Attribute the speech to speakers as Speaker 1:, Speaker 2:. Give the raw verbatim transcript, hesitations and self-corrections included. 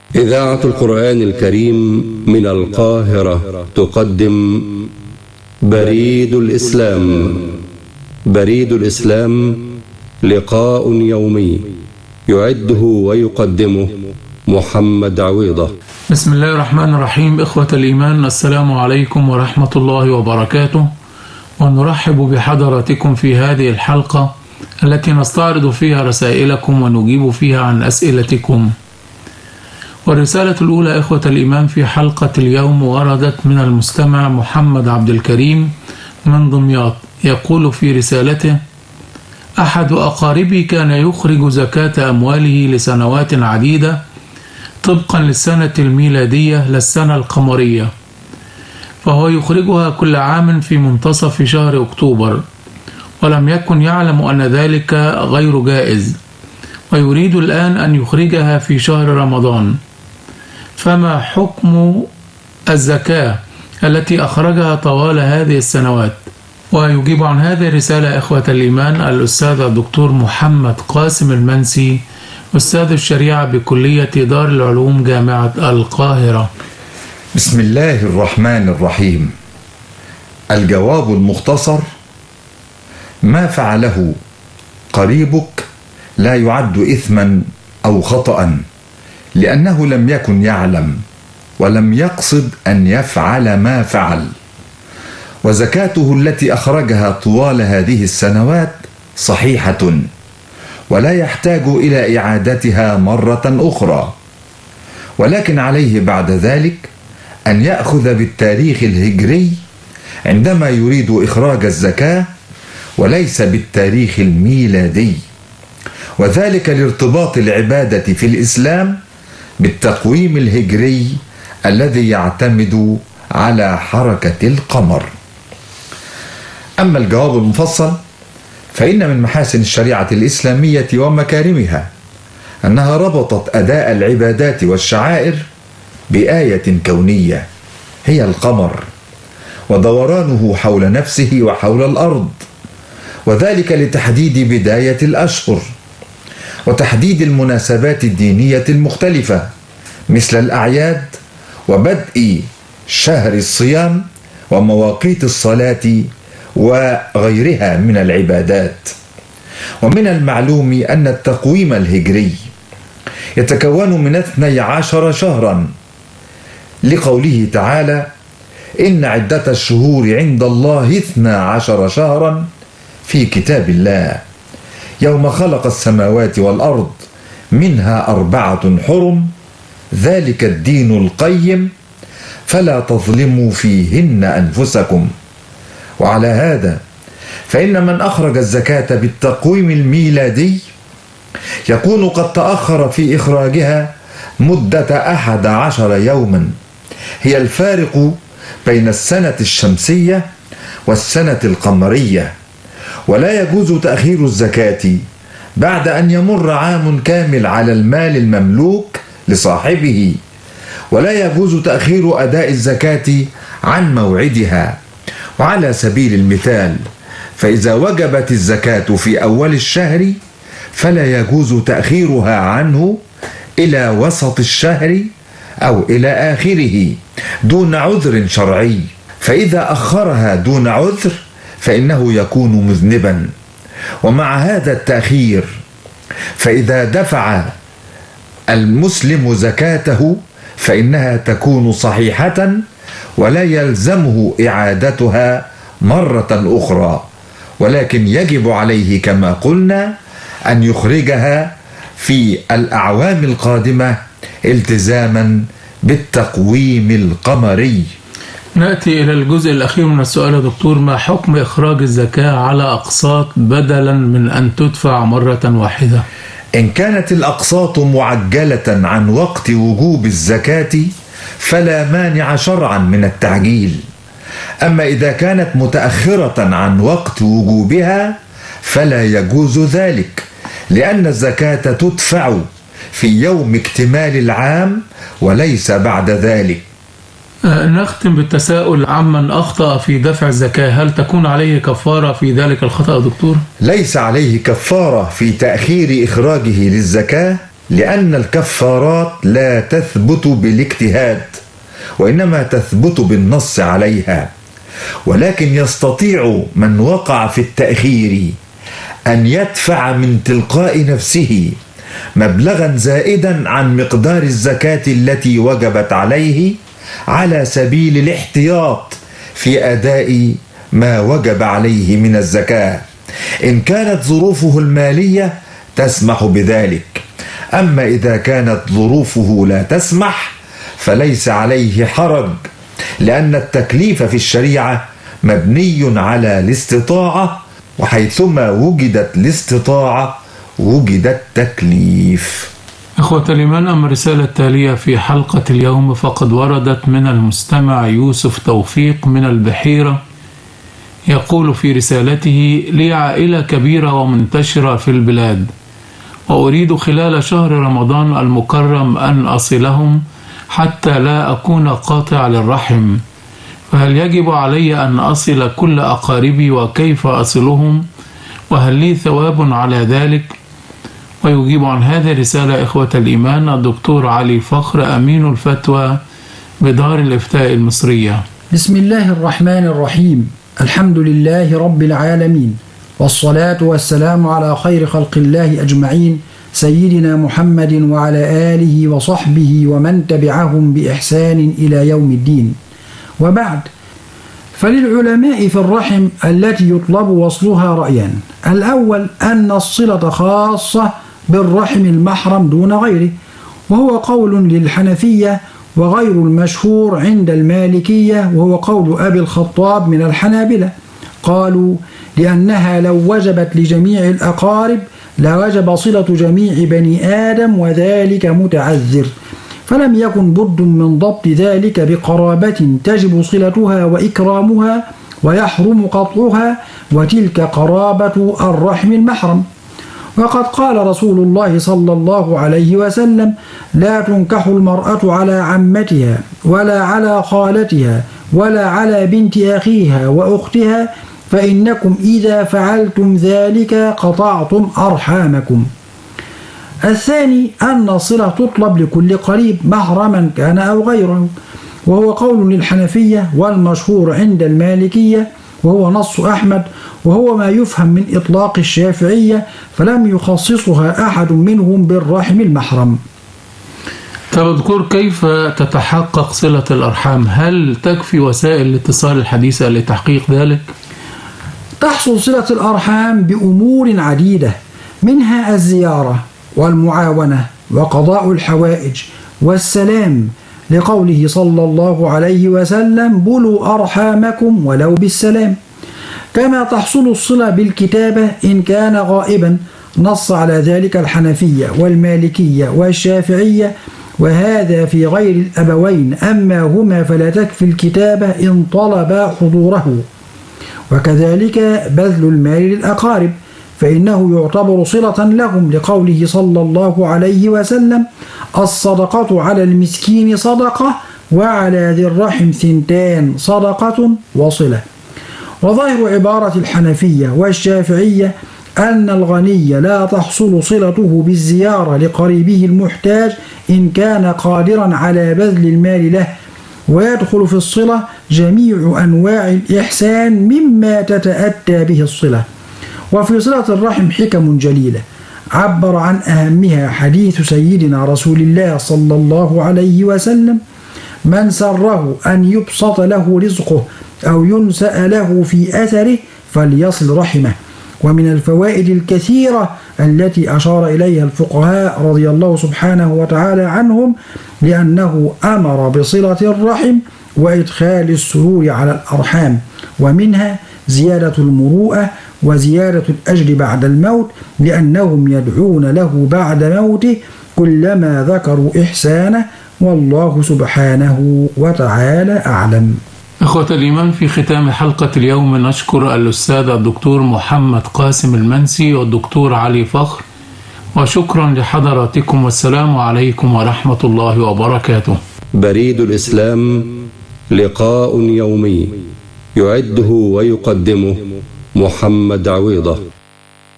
Speaker 1: إذاعة القرآن الكريم من القاهرة تقدم بريد الإسلام. بريد الإسلام لقاء يومي يعده ويقدمه محمد عويضة.
Speaker 2: بسم الله الرحمن الرحيم. إخوة الإيمان، السلام عليكم ورحمة الله وبركاته، ونرحب بحضراتكم في هذه الحلقة التي نستعرض فيها رسائلكم ونجيب فيها عن أسئلتكم. والرسالة الأولى إخوة الإيمان في حلقة اليوم وردت من المستمع محمد عبد الكريم من دمياط، يقول في رسالته: أحد أقاربي كان يخرج زكاة أمواله لسنوات عديدة طبقا للسنة الميلادية للسنة القمرية، فهو يخرجها كل عام في منتصف شهر أكتوبر، ولم يكن يعلم أن ذلك غير جائز، ويريد الآن أن يخرجها في شهر رمضان، فما حكم الزكاة التي أخرجها طوال هذه السنوات؟ ويجيب عن هذه الرسالة إخوة الإيمان الأستاذ الدكتور محمد قاسم المنسي، أستاذ الشريعة بكلية دار العلوم جامعة القاهرة.
Speaker 3: بسم الله الرحمن الرحيم. الجواب المختصر: ما فعله قريبك لا يعد إثما أو خطأ، لأنه لم يكن يعلم ولم يقصد أن يفعل ما فعل، وزكاته التي أخرجها طوال هذه السنوات صحيحة ولا يحتاج إلى إعادتها مرة أخرى، ولكن عليه بعد ذلك أن يأخذ بالتاريخ الهجري عندما يريد إخراج الزكاة وليس بالتاريخ الميلادي، وذلك لارتباط العبادة في الإسلام بالتقويم الهجري الذي يعتمد على حركة القمر. أما الجواب المفصل فإن من محاسن الشريعة الإسلامية ومكارمها أنها ربطت أداء العبادات والشعائر بآية كونية هي القمر ودورانه حول نفسه وحول الأرض، وذلك لتحديد بداية الأشهر وتحديد المناسبات الدينية المختلفة مثل الأعياد وبدء شهر الصيام ومواقيت الصلاة وغيرها من العبادات. ومن المعلوم أن التقويم الهجري يتكون من اثني عشر شهرا، لقوله تعالى: إن عدة الشهور عند الله اثنا عشر شهرا في كتاب الله يوم خلق السماوات والأرض منها أربعة حرم ذلك الدين القيم فلا تظلموا فيهن أنفسكم. وعلى هذا فإن من أخرج الزكاة بالتقويم الميلادي يكون قد تأخر في إخراجها مدة أحد عشر يوما، هي الفارق بين السنة الشمسية والسنة القمرية، ولا يجوز تأخير الزكاة بعد أن يمر عام كامل على المال المملوك لصاحبه، ولا يجوز تأخير أداء الزكاة عن موعدها. وعلى سبيل المثال، فإذا وجبت الزكاة في أول الشهر فلا يجوز تأخيرها عنه إلى وسط الشهر أو إلى آخره دون عذر شرعي، فإذا أخرها دون عذر فإنه يكون مذنبا. ومع هذا التأخير فإذا دفع المسلم زكاته فإنها تكون صحيحة ولا يلزمه إعادتها مرة أخرى، ولكن يجب عليه كما قلنا أن يخرجها في الأعوام القادمة التزاما بالتقويم القمري.
Speaker 2: نأتي إلى الجزء الأخير من السؤال يا دكتور: ما حكم إخراج الزكاة على أقساط بدلا من أن تدفع مرة واحدة؟
Speaker 3: إن كانت الأقساط معجلة عن وقت وجوب الزكاة فلا مانع شرعا من التعجيل، أما إذا كانت متأخرة عن وقت وجوبها فلا يجوز ذلك، لأن الزكاة تدفع في يوم اكتمال العام وليس بعد ذلك.
Speaker 2: نختم بالتساؤل عمن أخطأ في دفع الزكاة، هل تكون عليه كفارة في ذلك الخطأ دكتور؟
Speaker 3: ليس عليه كفارة في تأخير إخراجه للزكاة لأن الكفارات لا تثبت بالاجتهاد، وإنما تثبت بالنص عليها، ولكن يستطيع من وقع في التأخير أن يدفع من تلقاء نفسه مبلغا زائدا عن مقدار الزكاة التي وجبت عليه على سبيل الاحتياط في أداء ما وجب عليه من الزكاة، إن كانت ظروفه المالية تسمح بذلك. أما إذا كانت ظروفه لا تسمح فليس عليه حرج، لأن التكليف في الشريعة مبني على الاستطاعة، وحيثما وجدت الاستطاعة وجد التكليف.
Speaker 2: إخوة الإيمان، أما الرسالة التالية في حلقة اليوم فقد وردت من المستمع يوسف توفيق من البحيرة، يقول في رسالته: لي عائلة كبيرة ومنتشرة في البلاد، وأريد خلال شهر رمضان المكرم أن أصلهم حتى لا أكون قاطع للرحم، فهل يجب علي أن أصل كل أقاربي وكيف أصلهم، وهل لي ثواب على ذلك؟ ويجيب عن هذه الرسالة إخوة الإيمان الدكتور علي فخر أمين الفتوى بدار الإفتاء المصرية.
Speaker 4: بسم الله الرحمن الرحيم، الحمد لله رب العالمين، والصلاة والسلام على خير خلق الله أجمعين، سيدنا محمد وعلى آله وصحبه ومن تبعهم بإحسان إلى يوم الدين. وبعد، فللعلماء في الرحم التي يطلب وصلها رأيان: الأول أن الصلة خاصة بالرحم المحرم دون غيره، وهو قول للحنفية وغير المشهور عند المالكية، وهو قول أبي الخطاب من الحنابلة. قالوا: لأنها لو وجبت لجميع الأقارب لوجب صلة جميع بني آدم، وذلك متعذر، فلم يكن بد من ضبط ذلك بقرابة تجب صلتها وإكرامها ويحرم قطعها، وتلك قرابة الرحم المحرم. وقد قال رسول الله صلى الله عليه وسلم: لا تنكح المرأة على عمتها ولا على خالتها ولا على بنت أخيها وأختها، فإنكم إذا فعلتم ذلك قطعتم أرحامكم. الثاني أن الصلة تطلب لكل قريب محرما كان أو غيره، وهو قول للحنفية والمشهور عند المالكية، وهو نص أحمد، وهو ما يفهم من إطلاق الشافعية، فلم يخصصها أحد منهم بالرحم المحرم.
Speaker 2: تذكر كيف تتحقق صلة الأرحام؟ هل تكفي وسائل الاتصال الحديثة لتحقيق ذلك؟
Speaker 4: تحصل صلة الأرحام بأمور عديدة، منها الزيارة والمعاونة وقضاء الحوائج والسلام، لقوله صلى الله عليه وسلم: بلوا أرحامكم ولو بالسلام. كما تحصل الصلة بالكتابة إن كان غائبا، نص على ذلك الحنفية والمالكية والشافعية، وهذا في غير الأبوين، أما هما فلا تكفي الكتابة إن طلب حضوره. وكذلك بذل المال للأقارب، فإنه يعتبر صلة لهم، لقوله صلى الله عليه وسلم: الصدقة على المسكين صدقة، وعلى ذي الرحم ثنتان، صدقة وصلة. وظاهر عبارة الحنفية والشافعية أن الغني لا تحصل صلته بالزيارة لقريبه المحتاج إن كان قادرا على بذل المال له، ويدخل في الصلة جميع أنواع الإحسان مما تتأتى به الصلة. وفي صلة الرحم حكم جليلة، عبر عن أهمها حديث سيدنا رسول الله صلى الله عليه وسلم: من سره أن يبسط له رزقه أو ينسأ له في أثره فليصل رحمه. ومن الفوائد الكثيرة التي أشار إليها الفقهاء رضي الله سبحانه وتعالى عنهم، لأنه أمر بصلة الرحم وإدخال السرور على الأرحام، ومنها زيادة المروءة وزيادة الأجر بعد الموت، لأنهم يدعون له بعد موته كلما ذكروا إحسانه، والله سبحانه وتعالى أعلم.
Speaker 2: إخوة الإيمان، في ختام حلقة اليوم نشكر الأستاذ الدكتور محمد قاسم المنسي والدكتور علي فخر، وشكرا لحضراتكم، والسلام عليكم ورحمة الله وبركاته.
Speaker 1: بريد الإسلام، لقاء يومي يعده ويقدمه محمد عويضة.